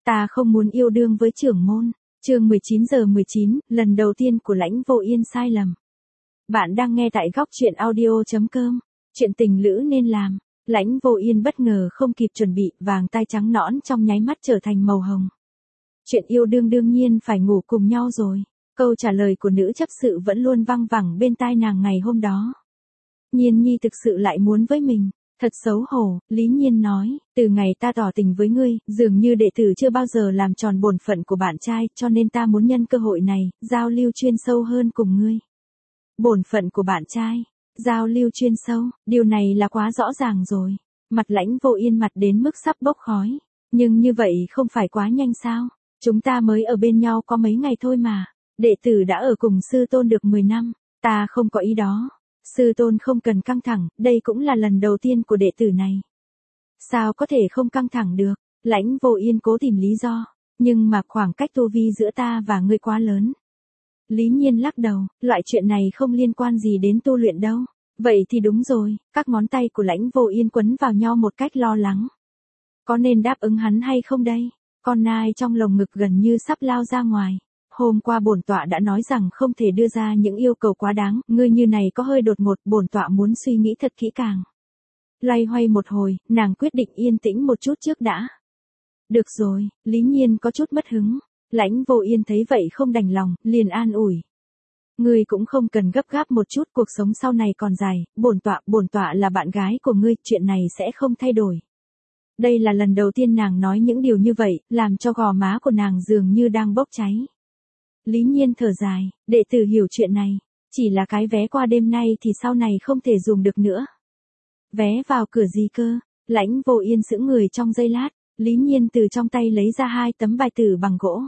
Ta không muốn yêu đương với trưởng môn. Chương 19:19, lần đầu tiên của Lãnh Vô Yên sai lầm. Bạn đang nghe tại góc truyện audio.com. Chuyện tình lữ nên làm. Lãnh Vô Yên bất ngờ không kịp chuẩn bị, vàng tai trắng nõn trong nháy mắt trở thành màu hồng. Chuyện yêu đương đương nhiên phải ngủ cùng nhau rồi. Câu trả lời của nữ chấp sự vẫn luôn văng vẳng bên tai nàng ngày hôm đó. Nhiên Nhi thực sự lại muốn với mình. Thật xấu hổ, Lý Nhiên nói, từ ngày ta tỏ tình với ngươi, dường như đệ tử chưa bao giờ làm tròn bổn phận của bạn trai, cho nên ta muốn nhân cơ hội này, giao lưu chuyên sâu hơn cùng ngươi. Bổn phận của bạn trai, giao lưu chuyên sâu, điều này là quá rõ ràng rồi. Mặt Lãnh Vô Yên mặt đến mức sắp bốc khói, nhưng như vậy không phải quá nhanh sao? Chúng ta mới ở bên nhau có mấy ngày thôi mà, đệ tử đã ở cùng sư tôn được 10 năm, ta không có ý đó. Sư tôn không cần căng thẳng, đây cũng là lần đầu tiên của đệ tử này. Sao có thể không căng thẳng được? Lãnh Vô Yên cố tìm lý do, nhưng mà khoảng cách tu vi giữa ta và ngươi quá lớn. Lý Nhiên lắc đầu, loại chuyện này không liên quan gì đến tu luyện đâu. Vậy thì đúng rồi, các ngón tay của Lãnh Vô Yên quấn vào nhau một cách lo lắng. Có nên đáp ứng hắn hay không đây? Con nai trong lồng ngực gần như sắp lao ra ngoài. Hôm qua bổn tọa đã nói rằng không thể đưa ra những yêu cầu quá đáng, ngươi như này có hơi đột ngột, bổn tọa muốn suy nghĩ thật kỹ càng. Loay hoay một hồi, nàng quyết định yên tĩnh một chút trước đã. Được rồi, Lý Nhiên có chút mất hứng. Lãnh Vô Yên thấy vậy không đành lòng, liền an ủi. Ngươi cũng không cần gấp gáp một chút, cuộc sống sau này còn dài, bổn tọa là bạn gái của ngươi, chuyện này sẽ không thay đổi. Đây là lần đầu tiên nàng nói những điều như vậy, làm cho gò má của nàng dường như đang bốc cháy. Lý Nhiên thở dài, đệ tử hiểu chuyện này, chỉ là cái vé qua đêm nay thì sau này không thể dùng được nữa. Vé vào cửa gì cơ? Lãnh Vô Yên sững người trong giây lát, Lý Nhiên từ trong tay lấy ra 2 tấm bài tử bằng gỗ.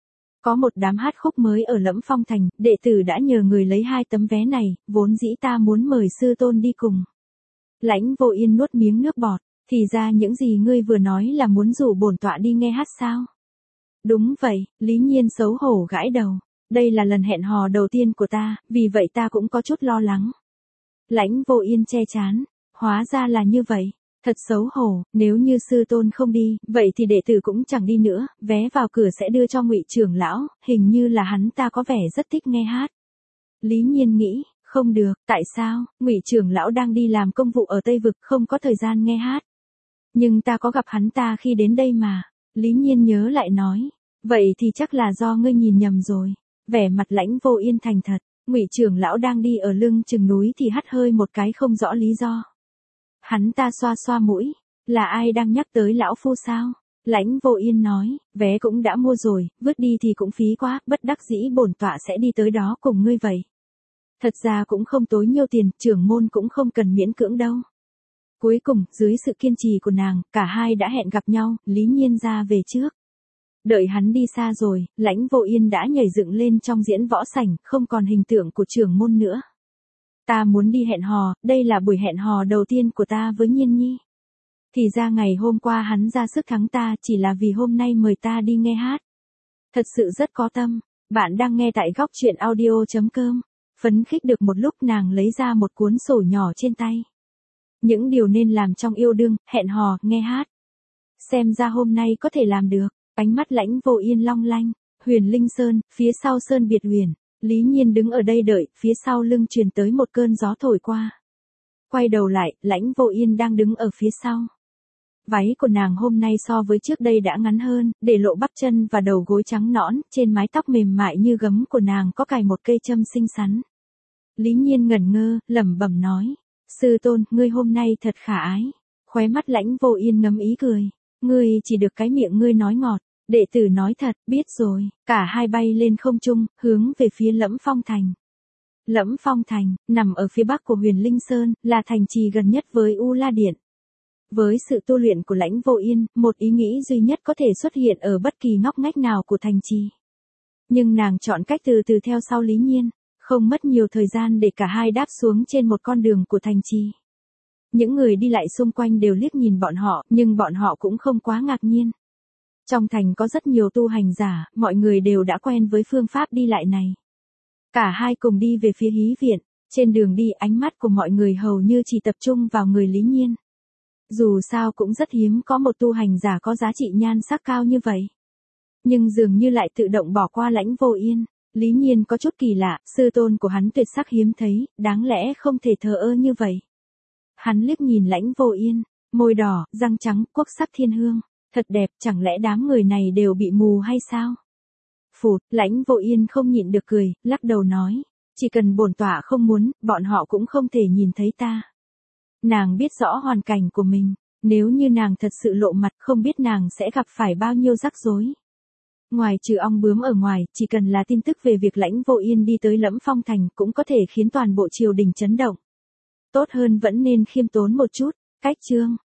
Có một đám hát khúc mới ở Lẫm Phong Thành, đệ tử đã nhờ người lấy 2 tấm vé này, vốn dĩ ta muốn mời sư tôn đi cùng. Lãnh Vô Yên nuốt miếng nước bọt, thì ra những gì ngươi vừa nói là muốn rủ bổn tọa đi nghe hát sao? Đúng vậy, Lý Nhiên xấu hổ gãi đầu. Đây là lần hẹn hò đầu tiên của ta, vì vậy ta cũng có chút lo lắng. Lãnh Vô Yên che chán. Hóa ra là như vậy. Thật xấu hổ, nếu như sư tôn không đi, vậy thì đệ tử cũng chẳng đi nữa, vé vào cửa sẽ đưa cho Ngụy trưởng lão, hình như là hắn ta có vẻ rất thích nghe hát. Lý Nhiên nghĩ, không được, tại sao? Ngụy trưởng lão đang đi làm công vụ ở Tây Vực, không có thời gian nghe hát. Nhưng ta có gặp hắn ta khi đến đây mà. Lý Nhiên nhớ lại nói. Vậy thì chắc là do ngươi nhìn nhầm rồi. Vẻ mặt Lãnh Vô Yên thành thật, Ngụy trưởng lão đang đi ở lưng chừng núi thì hắt hơi một cái không rõ lý do. Hắn ta xoa xoa mũi, là ai đang nhắc tới lão phu sao? Lãnh Vô Yên nói, vé cũng đã mua rồi, vứt đi thì cũng phí quá, bất đắc dĩ bổn tọa sẽ đi tới đó cùng ngươi vậy. Thật ra cũng không tốn nhiêu tiền, trưởng môn cũng không cần miễn cưỡng đâu. Cuối cùng, dưới sự kiên trì của nàng, cả hai đã hẹn gặp nhau, Lý Nhiên ra về trước. Đợi hắn đi xa rồi, Lãnh Vô Yên đã nhảy dựng lên trong diễn võ sảnh, không còn hình tượng của trưởng môn nữa. Ta muốn đi hẹn hò, đây là buổi hẹn hò đầu tiên của ta với Nhiên Nhi. Thì ra ngày hôm qua hắn ra sức thắng ta chỉ là vì hôm nay mời ta đi nghe hát. Thật sự rất có tâm. Bạn đang nghe tại góc truyện audio.com. Phấn khích được một lúc nàng lấy ra một cuốn sổ nhỏ trên tay. Những điều nên làm trong yêu đương, hẹn hò, nghe hát. Xem ra hôm nay có thể làm được. Ánh mắt Lãnh Vô Yên long lanh. Huyền Linh Sơn, phía sau Sơn Biệt Huyền. Lý Nhiên đứng ở đây đợi, phía sau lưng truyền tới một cơn gió thổi qua. Quay đầu lại, Lãnh Vô Yên đang đứng ở phía sau. Váy của nàng hôm nay so với trước đây đã ngắn hơn, để lộ bắp chân và đầu gối trắng nõn, trên mái tóc mềm mại như gấm của nàng có cài một cây châm xinh xắn. Lý Nhiên ngẩn ngơ, lẩm bẩm nói, sư tôn, ngươi hôm nay thật khả ái. Khóe mắt Lãnh Vô Yên ngấm ý cười, ngươi chỉ được cái miệng ngươi nói ngọt. Đệ tử nói thật, biết rồi, cả hai bay lên không trung, hướng về phía Lẫm Phong Thành. Lẫm Phong Thành, nằm ở phía bắc của Huyền Linh Sơn, là thành trì gần nhất với U La Điện. Với sự tu luyện của Lãnh Vô Yên, một ý nghĩ duy nhất có thể xuất hiện ở bất kỳ ngóc ngách nào của thành trì. Nhưng nàng chọn cách từ từ theo sau Lý Nhiên, không mất nhiều thời gian để cả hai đáp xuống trên một con đường của thành trì. Những người đi lại xung quanh đều liếc nhìn bọn họ, nhưng bọn họ cũng không quá ngạc nhiên. Trong thành có rất nhiều tu hành giả, mọi người đều đã quen với phương pháp đi lại này. Cả hai cùng đi về phía hí viện, trên đường đi ánh mắt của mọi người hầu như chỉ tập trung vào người Lý Nhiên. Dù sao cũng rất hiếm có một tu hành giả có giá trị nhan sắc cao như vậy. Nhưng dường như lại tự động bỏ qua Lãnh Vô Yên. Lý Nhiên có chút kỳ lạ, sư tôn của hắn tuyệt sắc hiếm thấy, đáng lẽ không thể thờ ơ như vậy. Hắn liếc nhìn Lãnh Vô Yên, môi đỏ, răng trắng, quốc sắc thiên hương, thật đẹp, chẳng lẽ đám người này đều bị mù hay sao? Phụt, Lãnh Vô Yên không nhịn được cười, lắc đầu nói, chỉ cần bổn tọa không muốn, bọn họ cũng không thể nhìn thấy ta. Nàng biết rõ hoàn cảnh của mình, nếu như nàng thật sự lộ mặt không biết nàng sẽ gặp phải bao nhiêu rắc rối. Ngoài trừ ong bướm ở ngoài, chỉ cần là tin tức về việc Lãnh Vô Yên đi tới Lẫm Phong Thành cũng có thể khiến toàn bộ triều đình chấn động. Tốt hơn vẫn nên khiêm tốn một chút, cách chương.